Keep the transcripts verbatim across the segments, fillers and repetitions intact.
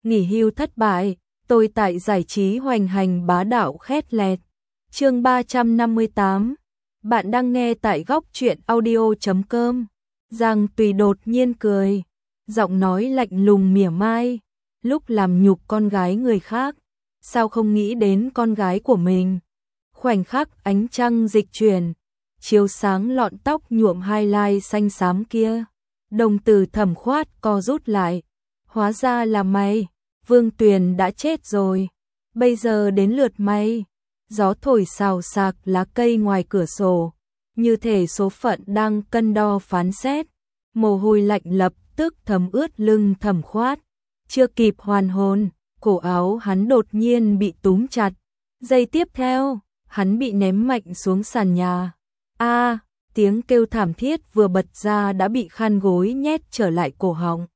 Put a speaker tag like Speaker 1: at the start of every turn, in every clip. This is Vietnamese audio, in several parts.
Speaker 1: nghỉ hưu thất bại, tôi tại giải trí hoành hành bá đạo khét lẹt. Chương ba trăm năm mươi tám. Bạn đang nghe tại góc truyện audio chấm com. Giang Tùy đột nhiên cười, giọng nói lạnh lùng mỉa mai, lúc làm nhục con gái người khác, sao không nghĩ đến con gái của mình. Khoảnh khắc ánh trăng dịch chuyển, chiếu sáng lọn tóc nhuộm highlight xanh xám kia, đồng tử Thẩm Khoát co rút lại, hóa ra là mày, Vương Tuyền đã chết rồi, bây giờ đến lượt mày. Gió thổi xào xạc lá cây ngoài cửa sổ, như thể số phận đang cân đo phán xét. Mồ hôi lạnh lập tức thấm ướt lưng Thẩm Khoát, chưa kịp hoàn hồn, cổ áo hắn đột nhiên bị túm chặt. Giây tiếp theo, hắn bị ném mạnh xuống sàn nhà. A, tiếng kêu thảm thiết vừa bật ra đã bị khăn gối nhét trở lại cổ họng.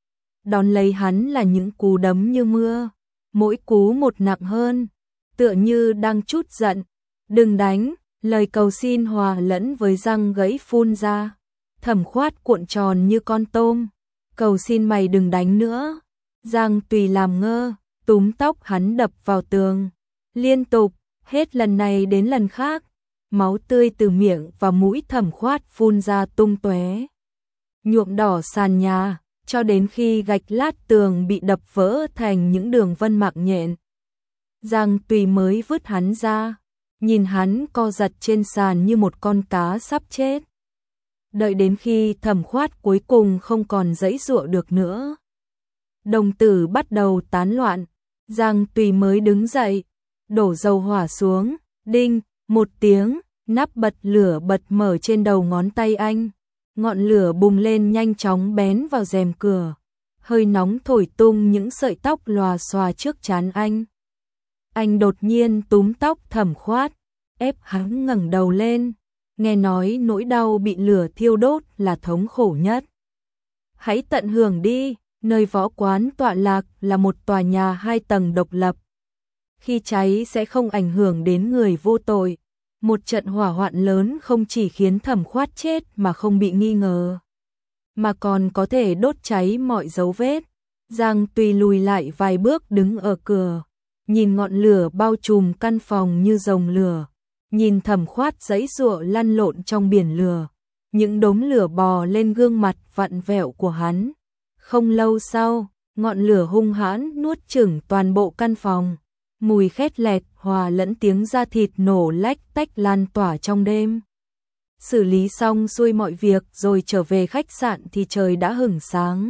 Speaker 1: Đón lấy hắn là những cú đấm như mưa, mỗi cú một nặng hơn, tựa như đang trút giận. Đừng đánh, lời cầu xin hòa lẫn với răng gãy phun ra. Thẩm Khoát cuộn tròn như con tôm, cầu xin mày đừng đánh nữa. Giang Tùy làm ngơ, túm tóc hắn đập vào tường, liên tục, hết lần này đến lần khác. Máu tươi từ miệng và mũi Thẩm Khoát phun ra tung tóe, nhuộm đỏ sàn nhà, cho đến khi gạch lát tường bị đập vỡ thành những đường vân mạng nhện. Giang Tùy mới vứt hắn ra, nhìn hắn co giật trên sàn như một con cá sắp chết. Đợi đến khi Thẩm Khoát cuối cùng không còn giãy giụa được nữa, đồng tử bắt đầu tán loạn, Giang Tùy mới đứng dậy, đổ dầu hỏa xuống, đinh, một tiếng, nắp bật lửa bật mở trên đầu ngón tay anh. Ngọn lửa bùng lên nhanh chóng bén vào rèm cửa, hơi nóng thổi tung những sợi tóc lòa xòa trước trán anh. Anh đột nhiên túm tóc Thẩm Khoát, ép hắn ngẩng đầu lên, nghe nói nỗi đau bị lửa thiêu đốt là thống khổ nhất. Hãy tận hưởng đi, nơi võ quán tọa lạc là một tòa nhà hai tầng độc lập. Khi cháy sẽ không ảnh hưởng đến người vô tội. Một trận hỏa hoạn lớn không chỉ khiến Thẩm Khoát chết mà không bị nghi ngờ, mà còn có thể đốt cháy mọi dấu vết. Giang Tùy lùi lại vài bước đứng ở cửa, nhìn ngọn lửa bao trùm căn phòng như rồng lửa, nhìn Thẩm Khoát giãy giụa lăn lộn trong biển lửa, những đốm lửa bò lên gương mặt vặn vẹo của hắn. Không lâu sau, ngọn lửa hung hãn nuốt chửng toàn bộ căn phòng, mùi khét lẹt hòa lẫn tiếng da thịt nổ lách tách lan tỏa trong đêm. Xử lý xong xuôi mọi việc rồi trở về khách sạn thì trời đã hửng sáng.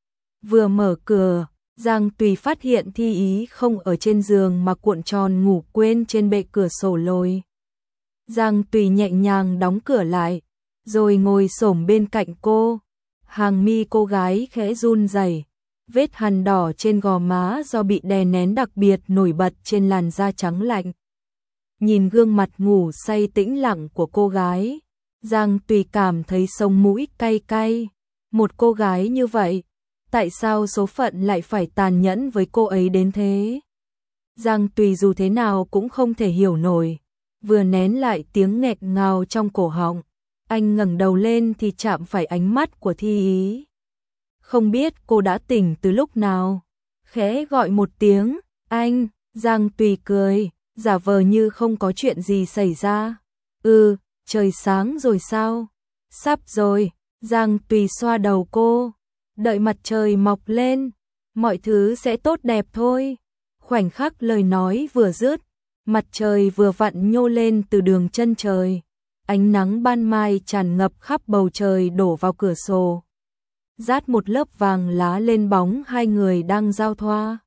Speaker 1: Vừa mở cửa, Giang Tùy phát hiện Thi Ý không ở trên giường mà cuộn tròn ngủ quên trên bệ cửa sổ lồi. Giang Tùy nhẹ nhàng đóng cửa lại, rồi ngồi xổm bên cạnh cô. Hàng mi cô gái khẽ run rẩy, vết hằn đỏ trên gò má do bị đè nén đặc biệt nổi bật trên làn da trắng lạnh. Nhìn gương mặt ngủ say tĩnh lặng của cô gái, Giang Tùy cảm thấy sống mũi cay cay. Một cô gái như vậy, tại sao số phận lại phải tàn nhẫn với cô ấy đến thế? Giang Tùy dù thế nào cũng không thể hiểu nổi, vừa nén lại tiếng nghẹt ngào trong cổ họng, anh ngẩng đầu lên thì chạm phải ánh mắt của Thi Ý. Không biết cô đã tỉnh từ lúc nào, khẽ gọi một tiếng, anh. Giang Tùy cười, giả vờ như không có chuyện gì xảy ra. Ừ, trời sáng rồi sao? Sắp rồi. Giang Tùy xoa đầu cô, đợi mặt trời mọc lên, mọi thứ sẽ tốt đẹp thôi. Khoảnh khắc lời nói vừa dứt, mặt trời vừa vặn nhô lên từ đường chân trời, ánh nắng ban mai tràn ngập khắp bầu trời đổ vào cửa sổ, rát một lớp vàng lá lên bóng hai người đang giao thoa.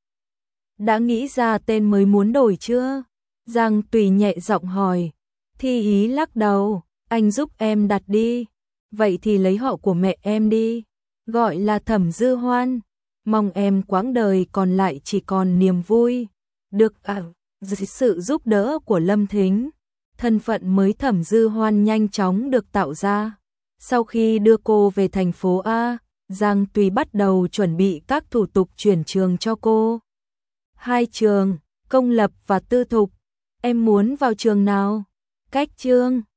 Speaker 1: Đã nghĩ ra tên mới muốn đổi chưa? Giang Tùy nhẹ giọng hỏi. Thi Ý lắc đầu, anh giúp em đặt đi. Vậy thì lấy họ của mẹ em đi, gọi là Thẩm Dư Hoan. Mong em quãng đời còn lại chỉ còn niềm vui. Được à, dưới sự giúp đỡ của Lâm Thính, thân phận mới Thẩm Dư Hoan nhanh chóng được tạo ra. Sau khi đưa cô về thành phố A, Giang Tùy bắt đầu chuẩn bị các thủ tục chuyển trường cho cô. Hai trường, công lập và tư thục. Em muốn vào trường nào? Cách chương